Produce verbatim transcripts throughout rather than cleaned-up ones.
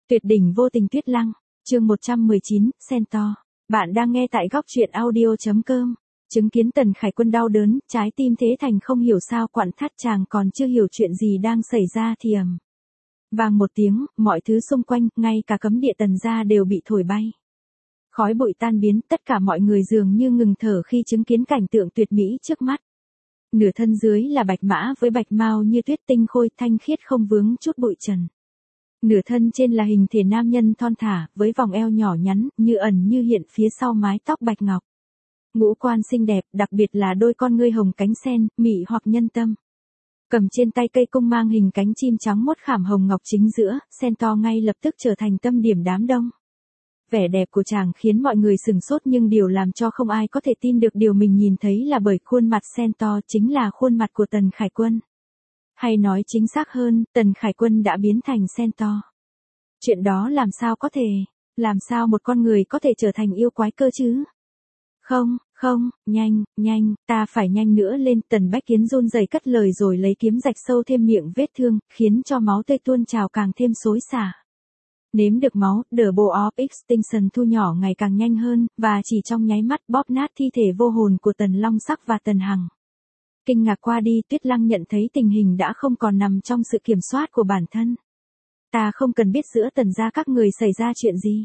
Tuyệt đỉnh vô tình Tuyết Lăng, chương một trăm mười chín, Centaur. Bạn đang nghe tại góc truyện audio.com. Chứng kiến Tần Khải Quân đau đớn, trái tim Thế Thành không hiểu sao quặn thắt, chàng còn chưa hiểu chuyện gì đang xảy ra thì ầm. Vang một tiếng, mọi thứ xung quanh, ngay cả cấm địa Tần gia đều bị thổi bay. Khói bụi tan biến, tất cả mọi người dường như ngừng thở khi chứng kiến cảnh tượng tuyệt mỹ trước mắt. Nửa thân dưới là bạch mã với bạch mao như tuyết, tinh khôi thanh khiết không vướng chút bụi trần. Nửa thân trên là hình thể nam nhân thon thả, với vòng eo nhỏ nhắn, như ẩn như hiện phía sau mái tóc bạch ngọc. Ngũ quan xinh đẹp, đặc biệt là đôi con ngươi hồng cánh sen, mị hoặc nhân tâm. Cầm trên tay cây cung mang hình cánh chim trắng mốt khảm hồng ngọc chính giữa, Centaur ngay lập tức trở thành tâm điểm đám đông. Vẻ đẹp của chàng khiến mọi người sửng sốt, nhưng điều làm cho không ai có thể tin được điều mình nhìn thấy là bởi khuôn mặt Centaur chính là khuôn mặt của Tần Khải Quân. Hay nói chính xác hơn, Tần Khải Quân đã biến thành Centaur. Chuyện đó làm sao có thể? Làm sao một con người có thể trở thành yêu quái cơ chứ? Không, không, nhanh, nhanh, ta phải nhanh nữa lên. Tần Bách Kiến run rẩy cất lời rồi lấy kiếm rạch sâu thêm miệng vết thương, khiến cho máu tươi tuôn trào càng thêm xối xả. Nếm được máu, The Bow of Extinction thu nhỏ ngày càng nhanh hơn, và chỉ trong nháy mắt bóp nát thi thể vô hồn của Tần Long Sắc và Tần Hằng. Kinh ngạc qua đi, Tuyết Lăng nhận thấy tình hình đã không còn nằm trong sự kiểm soát của bản thân. Ta không cần biết giữa Tần gia các người xảy ra chuyện gì.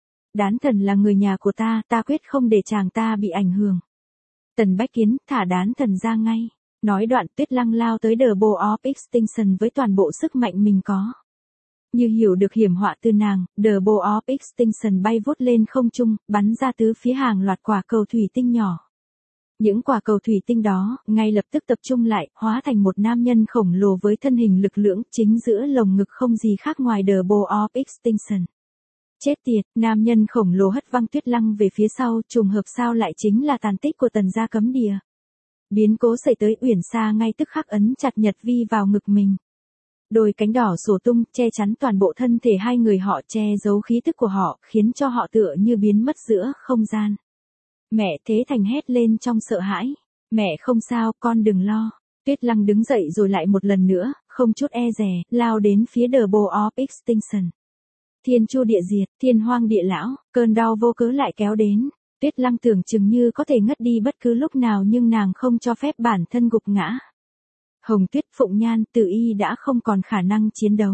Đán Thần là người nhà của ta, ta quyết không để chàng ta bị ảnh hưởng. Tần Bách Kiến, thả Đán Thần ra ngay. Nói đoạn, Tuyết Lăng lao tới The Bow of Extinction với toàn bộ sức mạnh mình có. Như hiểu được hiểm họa từ nàng, The Bow of Extinction bay vút lên không trung, bắn ra tứ phía hàng loạt quả cầu thủy tinh nhỏ. Những quả cầu thủy tinh đó, ngay lập tức tập trung lại, hóa thành một nam nhân khổng lồ với thân hình lực lưỡng, chính giữa lồng ngực không gì khác ngoài The Bow of Extinction. Chết tiệt, nam nhân khổng lồ hất văng Tuyết Lăng về phía sau, trùng hợp sao lại chính là tàn tích của Tần gia cấm địa. Biến cố xảy tới, Uyển Sa ngay tức khắc ấn chặt Nhật Vi vào ngực mình. Đôi cánh đỏ sổ tung, che chắn toàn bộ thân thể hai người họ, che giấu khí tức của họ, khiến cho họ tựa như biến mất giữa không gian. Mẹ! Thế Thành hét lên trong sợ hãi. Mẹ không sao, con đừng lo. Tuyết Lăng đứng dậy rồi lại một lần nữa, không chút e dè, lao đến phía The Bow of Extinction. Thiên chu địa diệt, thiên hoang địa lão, cơn đau vô cớ lại kéo đến. Tuyết Lăng tưởng chừng như có thể ngất đi bất cứ lúc nào, nhưng nàng không cho phép bản thân gục ngã. Hồng Tuyết, Phụng Nhan, Tử Y đã không còn khả năng chiến đấu.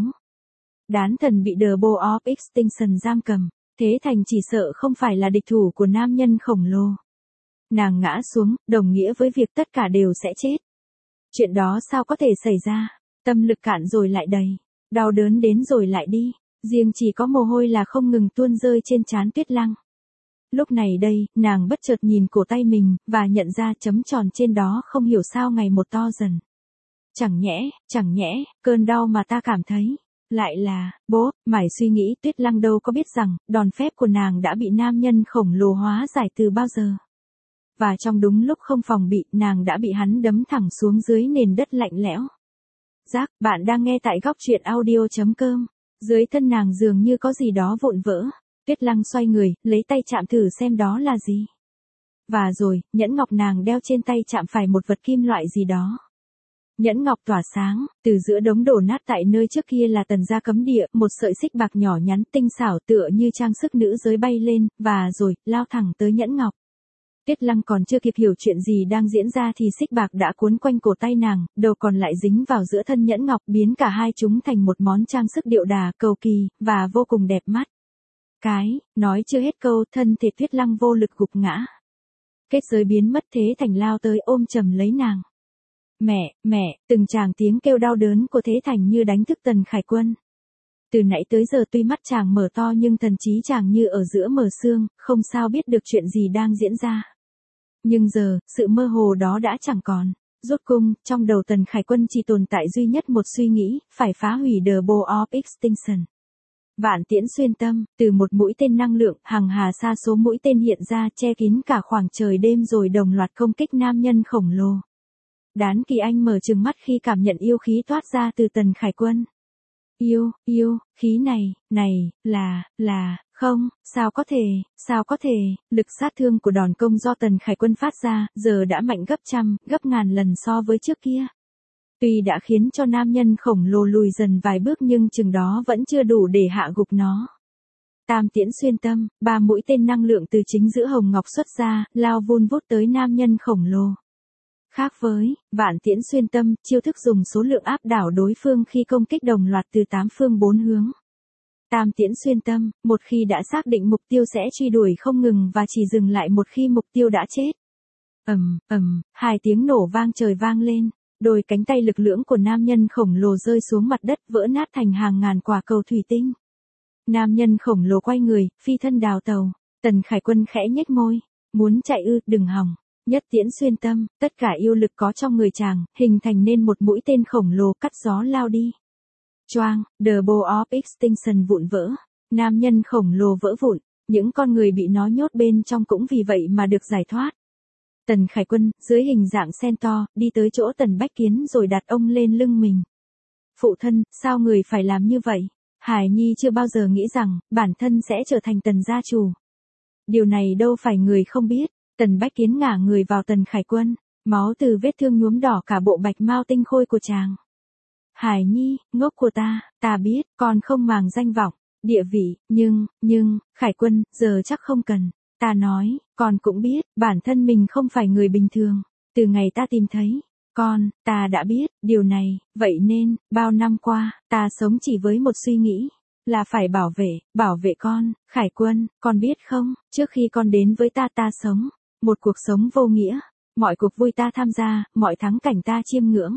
Đán Thần bị The Bow of Extinction giam cầm. Thế Thành chỉ sợ không phải là địch thủ của nam nhân khổng lồ. Nàng ngã xuống, đồng nghĩa với việc tất cả đều sẽ chết. Chuyện đó sao có thể xảy ra? Tâm lực cạn rồi lại đầy, đau đớn đến rồi lại đi, riêng chỉ có mồ hôi là không ngừng tuôn rơi trên trán Tuyết Lăng. Lúc này đây, nàng bất chợt nhìn cổ tay mình, và nhận ra chấm tròn trên đó không hiểu sao ngày một to dần. Chẳng nhẽ, chẳng nhẽ, cơn đau mà ta cảm thấy lại là, bố, mải suy nghĩ, Tuyết Lăng đâu có biết rằng, đòn phép của nàng đã bị nam nhân khổng lồ hóa giải từ bao giờ. Và trong đúng lúc không phòng bị, nàng đã bị hắn đấm thẳng xuống dưới nền đất lạnh lẽo. Giác, bạn đang nghe tại góc truyện audio.com. Dưới thân nàng dường như có gì đó vụn vỡ. Tuyết Lăng xoay người, lấy tay chạm thử xem đó là gì. Và rồi, nhẫn ngọc nàng đeo trên tay chạm phải một vật kim loại gì đó. Nhẫn ngọc tỏa sáng, từ giữa đống đổ nát tại nơi trước kia là Tần gia cấm địa, một sợi xích bạc nhỏ nhắn tinh xảo tựa như trang sức nữ giới bay lên, và rồi, lao thẳng tới nhẫn ngọc. Tuyết Lăng còn chưa kịp hiểu chuyện gì đang diễn ra thì xích bạc đã cuốn quanh cổ tay nàng, đầu còn lại dính vào giữa thân nhẫn ngọc, biến cả hai chúng thành một món trang sức điệu đà, cầu kỳ, và vô cùng đẹp mắt. Cái, nói chưa hết câu, thân thể Tuyết Lăng vô lực gục ngã. Kết giới biến mất, Thế Thành lao tới ôm chầm lấy nàng. Mẹ, mẹ, từng tràng tiếng kêu đau đớn của Thế Thành như đánh thức Tần Khải Quân. Từ nãy tới giờ tuy mắt chàng mở to nhưng thần trí chàng như ở giữa mờ sương, không sao biết được chuyện gì đang diễn ra. Nhưng giờ, sự mơ hồ đó đã chẳng còn. Rốt cung, trong đầu Tần Khải Quân chỉ tồn tại duy nhất một suy nghĩ, phải phá hủy The Bow of Extinction. Vạn tiễn xuyên tâm, từ một mũi tên năng lượng, hàng hà sa số mũi tên hiện ra, che kín cả khoảng trời đêm rồi đồng loạt công kích nam nhân khổng lồ. Đán Kỳ Anh mở trừng mắt khi cảm nhận yêu khí toát ra từ Tần Khải Quân. Yêu, yêu, khí này, này, là, là, không, sao có thể, sao có thể, lực sát thương của đòn công do Tần Khải Quân phát ra, giờ đã mạnh gấp trăm, gấp ngàn lần so với trước kia. Tuy đã khiến cho nam nhân khổng lồ lùi dần vài bước nhưng chừng đó vẫn chưa đủ để hạ gục nó. Tam tiễn xuyên tâm, ba mũi tên năng lượng từ chính giữa hồng ngọc xuất ra, lao vun vút tới nam nhân khổng lồ. Khác với vạn tiễn xuyên tâm, chiêu thức dùng số lượng áp đảo đối phương khi công kích đồng loạt từ tám phương bốn hướng. Tam tiễn xuyên tâm, một khi đã xác định mục tiêu sẽ truy đuổi không ngừng và chỉ dừng lại một khi mục tiêu đã chết. Ầm, ầm, hai tiếng nổ vang trời vang lên, đôi cánh tay lực lưỡng của nam nhân khổng lồ rơi xuống mặt đất vỡ nát thành hàng ngàn quả cầu thủy tinh. Nam nhân khổng lồ quay người, phi thân đào tàu. Tần Khải Quân khẽ nhếch môi, muốn chạy ư, đừng hòng. Nhất tiễn xuyên tâm, tất cả yêu lực có trong người chàng, hình thành nên một mũi tên khổng lồ cắt gió lao đi. Choang, the bow of extinction vụn vỡ. Nam nhân khổng lồ vỡ vụn, những con người bị nó nhốt bên trong cũng vì vậy mà được giải thoát. Tần Khải Quân, dưới hình dạng sen to, đi tới chỗ Tần Bách Kiến rồi đặt ông lên lưng mình. Phụ thân, sao người phải làm như vậy? Hải Nhi chưa bao giờ nghĩ rằng, bản thân sẽ trở thành Tần gia chủ. Điều này đâu phải người không biết. Tần Bách Kiến ngả người vào Tần Khải Quân, máu từ vết thương nhuốm đỏ cả bộ bạch mao tinh khôi của chàng. Hải Nhi, ngốc của ta, ta biết, con không màng danh vọng, địa vị, nhưng, nhưng, Khải Quân, giờ chắc không cần. Ta nói, con cũng biết, bản thân mình không phải người bình thường. Từ ngày ta tìm thấy con, ta đã biết điều này, vậy nên, bao năm qua, ta sống chỉ với một suy nghĩ, là phải bảo vệ, bảo vệ con. Khải Quân, con biết không, trước khi con đến với ta ta sống một cuộc sống vô nghĩa, mọi cuộc vui ta tham gia, mọi thắng cảnh ta chiêm ngưỡng,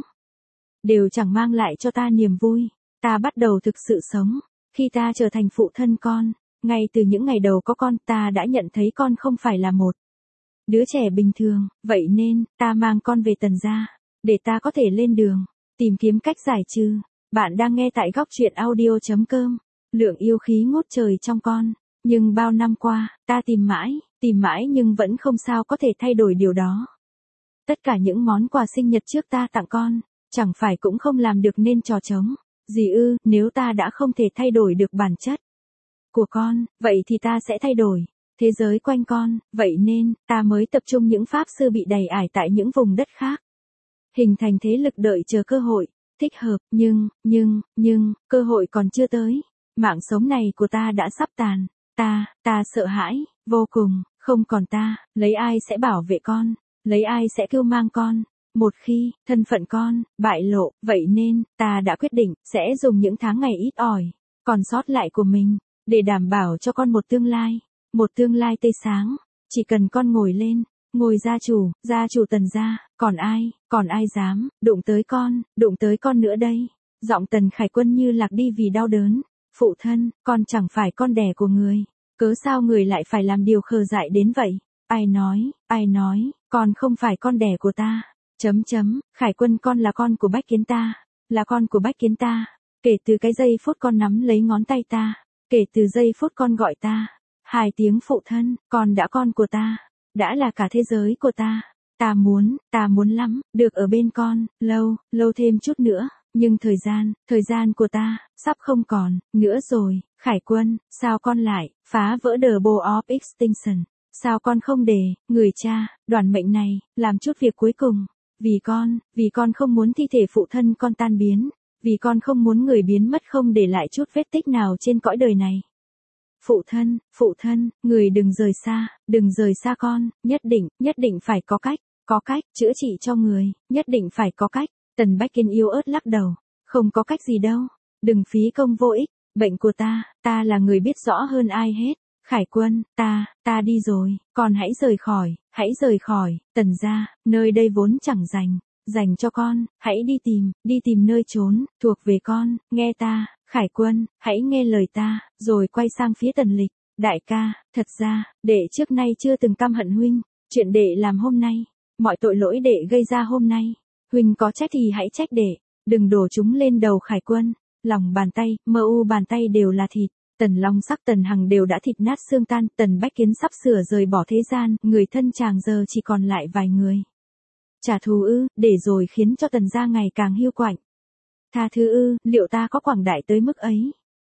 đều chẳng mang lại cho ta niềm vui. Ta bắt đầu thực sự sống khi ta trở thành phụ thân con. Ngay từ những ngày đầu có con, ta đã nhận thấy con không phải là một đứa trẻ bình thường, vậy nên, ta mang con về Tần gia, để ta có thể lên đường, tìm kiếm cách giải trừ. Bạn đang nghe tại góc truyện audio chấm com. Lượng yêu khí ngút trời trong con, nhưng bao năm qua, ta tìm mãi, tìm mãi nhưng vẫn không sao có thể thay đổi điều đó. Tất cả những món quà sinh nhật trước ta tặng con, chẳng phải cũng không làm được nên trò trống gì ư? Nếu ta đã không thể thay đổi được bản chất của con, vậy thì ta sẽ thay đổi thế giới quanh con, vậy nên, ta mới tập trung những pháp sư bị đày ải tại những vùng đất khác. Hình thành thế lực đợi chờ cơ hội thích hợp, nhưng, nhưng, nhưng, cơ hội còn chưa tới. Mạng sống này của ta đã sắp tàn. Ta, ta sợ hãi, vô cùng, không còn ta, lấy ai sẽ bảo vệ con, lấy ai sẽ cưu mang con. Một khi, thân phận con, bại lộ, vậy nên, ta đã quyết định, sẽ dùng những tháng ngày ít ỏi, còn sót lại của mình, để đảm bảo cho con một tương lai, một tương lai tươi sáng. Chỉ cần con ngồi lên, ngồi gia chủ, gia chủ Tần gia, còn ai, còn ai dám, đụng tới con, đụng tới con nữa đây. Giọng Tần Khải Quân như lạc đi vì đau đớn. Phụ thân, con chẳng phải con đẻ của người, cớ sao người lại phải làm điều khờ dại đến vậy? Ai nói, ai nói, con không phải con đẻ của ta. Chấm chấm, Khải Quân, con là con của Bách Kiến ta, là con của Bách Kiến ta. Kể từ cái giây phút con nắm lấy ngón tay ta, kể từ giây phút con gọi ta hai tiếng phụ thân, con đã con của ta, đã là cả thế giới của ta. Ta muốn, ta muốn lắm, được ở bên con, lâu, lâu thêm chút nữa. Nhưng thời gian, thời gian của ta, sắp không còn, nữa rồi. Khải Quân, sao con lại, phá vỡ the bow of extinction? Sao con không để, người cha, đoàn mệnh này, làm chút việc cuối cùng? Vì con, vì con không muốn thi thể phụ thân con tan biến. Vì con không muốn người biến mất không để lại chút vết tích nào trên cõi đời này. Phụ thân, phụ thân, người đừng rời xa, đừng rời xa con, nhất định, nhất định phải có cách, có cách, chữa trị cho người, nhất định phải có cách. Tần Bách Kiến yếu ớt lắc đầu, không có cách gì đâu, đừng phí công vô ích, bệnh của ta, ta là người biết rõ hơn ai hết. Khải Quân, ta, ta đi rồi, con hãy rời khỏi, hãy rời khỏi, Tần gia, nơi đây vốn chẳng dành, dành cho con, hãy đi tìm, đi tìm nơi trốn, thuộc về con, nghe ta, Khải Quân, hãy nghe lời ta, rồi quay sang phía Tần Lịch, đại ca, thật ra, đệ trước nay chưa từng căm hận huynh, chuyện đệ làm hôm nay, mọi tội lỗi đệ gây ra hôm nay, huynh có trách thì hãy trách đệ, đừng đổ chúng lên đầu Khải Quân. Lòng bàn tay, mơ u bàn tay đều là thịt, Tần Long Sắc Tần Hằng đều đã thịt nát xương tan. Tần Bách Kiến sắp sửa rời bỏ thế gian, người thân chàng giờ chỉ còn lại vài người. Trả thù ư, để rồi khiến cho Tần gia ngày càng hiu quạnh. Tha thứ ư, liệu ta có quảng đại tới mức ấy?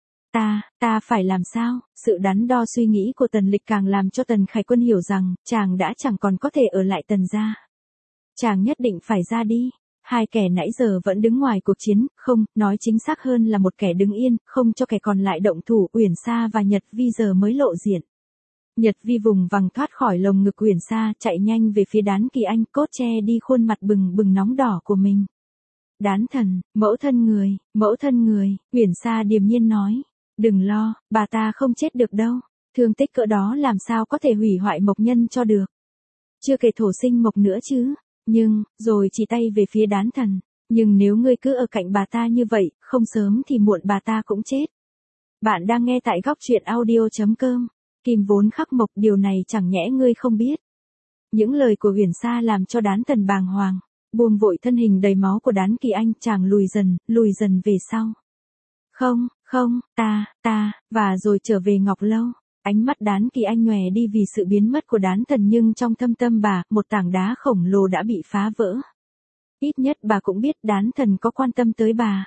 Ta, ta phải làm sao? Sự đắn đo suy nghĩ của Tần Lịch càng làm cho Tần Khải Quân hiểu rằng, chàng đã chẳng còn có thể ở lại Tần gia. Chàng nhất định phải ra đi. Hai kẻ nãy giờ vẫn đứng ngoài cuộc chiến, không, nói chính xác hơn là một kẻ đứng yên, không cho kẻ còn lại động thủ. Uyển Sa và Nhật Vi giờ mới lộ diện. Nhật Vi vùng vằng thoát khỏi lồng ngực Uyển Sa, chạy nhanh về phía Đán Kỳ Anh, cốt che đi khuôn mặt bừng bừng nóng đỏ của mình. Đán thần, mẫu thân người, mẫu thân người, Uyển Sa điềm nhiên nói. Đừng lo, bà ta không chết được đâu. Thương tích cỡ đó làm sao có thể hủy hoại Mộc Nhân cho được. Chưa kể thổ sinh Mộc nữa chứ. Nhưng, rồi chỉ tay về phía Đán thần. Nhưng nếu ngươi cứ ở cạnh bà ta như vậy, không sớm thì muộn bà ta cũng chết. Bạn đang nghe tại góc truyện audio.com. Kim vốn khắc mộc, điều này chẳng nhẽ ngươi không biết. Những lời của Uyển Sa làm cho Đán thần bàng hoàng. Buông vội thân hình đầy máu của Đán Kỳ Anh, chàng lùi dần, lùi dần về sau. Không, không, ta, ta, và rồi trở về Ngọc Lâu. Ánh mắt Đán Kỳ Anh nhòe đi vì sự biến mất của Đán thần, nhưng trong thâm tâm bà, một tảng đá khổng lồ đã bị phá vỡ. Ít nhất bà cũng biết Đán thần có quan tâm tới bà.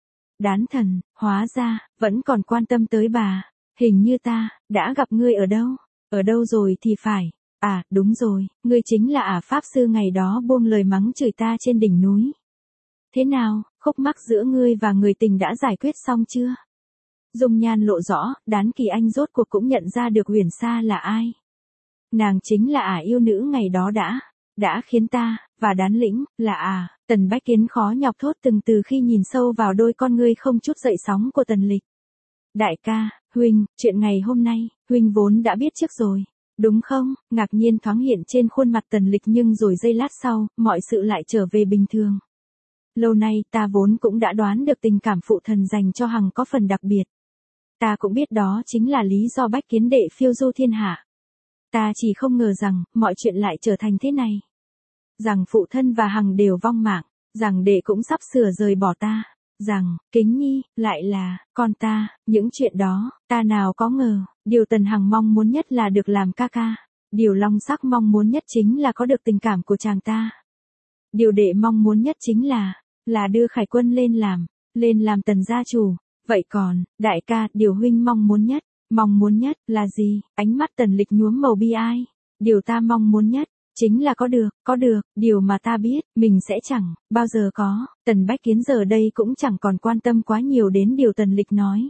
Đán thần, hóa ra, vẫn còn quan tâm tới bà. Hình như ta, đã gặp ngươi ở đâu? Ở đâu rồi thì phải. À, đúng rồi, ngươi chính là Ả Pháp Sư ngày đó buông lời mắng chửi ta trên đỉnh núi. Thế nào, khúc mắc giữa ngươi và người tình đã giải quyết xong chưa? Dung nhan lộ rõ, Đán Kỳ Anh rốt cuộc cũng nhận ra được Uyển Sa là ai. Nàng chính là Ả yêu nữ ngày đó đã, đã khiến ta, và Đán lĩnh, là Ả. Tần Bách Kiến khó nhọc thốt từng từ khi nhìn sâu vào đôi con ngươi không chút dậy sóng của Tần Lịch. Đại ca, huynh, chuyện ngày hôm nay, huynh vốn đã biết trước rồi. Đúng không? Ngạc nhiên thoáng hiện trên khuôn mặt Tần Lịch, nhưng rồi giây lát sau, mọi sự lại trở về bình thường. Lâu nay ta vốn cũng đã đoán được tình cảm phụ thần dành cho Hằng có phần đặc biệt. Ta cũng biết đó chính là lý do Bách Kiến đệ phiêu du thiên hạ. Ta chỉ không ngờ rằng, mọi chuyện lại trở thành thế này. Rằng phụ thân và Hằng đều vong mạng, rằng đệ cũng sắp sửa rời bỏ ta, rằng, Kính Nhi, lại là, con ta, những chuyện đó, ta nào có ngờ, điều Tần Hằng mong muốn nhất là được làm ca ca. Điều Long Sắc mong muốn nhất chính là có được tình cảm của chàng ta. Điều đệ mong muốn nhất chính là, là đưa Khải Quân lên làm, lên làm Tần gia chủ. Vậy còn, đại ca, điều huynh mong muốn nhất, mong muốn nhất, là gì? Ánh mắt Tần Lịch nhuốm màu bi ai. Điều ta mong muốn nhất, chính là có được, có được, điều mà ta biết, mình sẽ chẳng, bao giờ có. Tần Bách Kiến giờ đây cũng chẳng còn quan tâm quá nhiều đến điều Tần Lịch nói.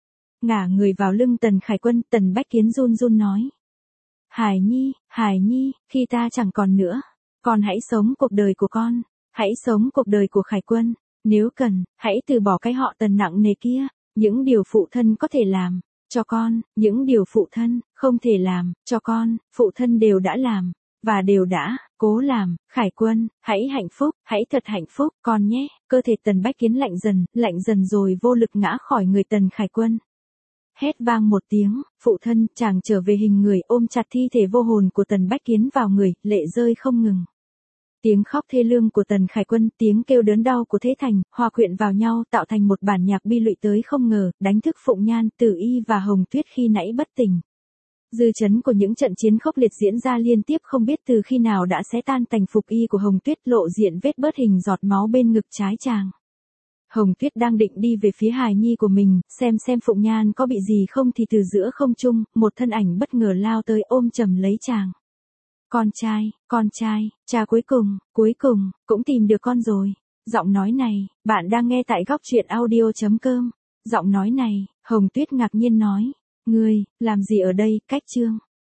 Ngả người vào lưng Tần Khải Quân, Tần Bách Kiến run run nói. Hải Nhi, Hải Nhi, khi ta chẳng còn nữa, con hãy sống cuộc đời của con, hãy sống cuộc đời của Khải Quân. Nếu cần, hãy từ bỏ cái họ Tần nặng nề kia, những điều phụ thân có thể làm, cho con, những điều phụ thân, không thể làm, cho con, phụ thân đều đã làm, và đều đã, cố làm. Khải Quân, hãy hạnh phúc, hãy thật hạnh phúc, con nhé. Cơ thể Tần Bách Kiến lạnh dần, lạnh dần rồi vô lực ngã khỏi người Tần Khải Quân. Hét vang một tiếng, phụ thân, chàng trở về hình người, ôm chặt thi thể vô hồn của Tần Bách Kiến vào người, lệ rơi không ngừng. Tiếng khóc thê lương của Tần Khải Quân, tiếng kêu đớn đau của Thế Thành, hòa quyện vào nhau tạo thành một bản nhạc bi lụy tới không ngờ, đánh thức Phụng Nhan, Tử Y và Hồng Tuyết khi nãy bất tỉnh. Dư chấn của những trận chiến khốc liệt diễn ra liên tiếp không biết từ khi nào đã xé tan tành phục y của Hồng Tuyết, lộ diện vết bớt hình giọt máu bên ngực trái chàng. Hồng Tuyết đang định đi về phía hài nhi của mình, xem xem Phụng Nhan có bị gì không thì từ giữa không trung, một thân ảnh bất ngờ lao tới ôm chầm lấy chàng. Con trai, con trai, cha cuối cùng, cuối cùng, cũng tìm được con rồi. Giọng nói này, bạn đang nghe tại góc truyện audio.com. Giọng nói này, Hồng Tuyết ngạc nhiên nói. Ngươi, làm gì ở đây, Cách Trương?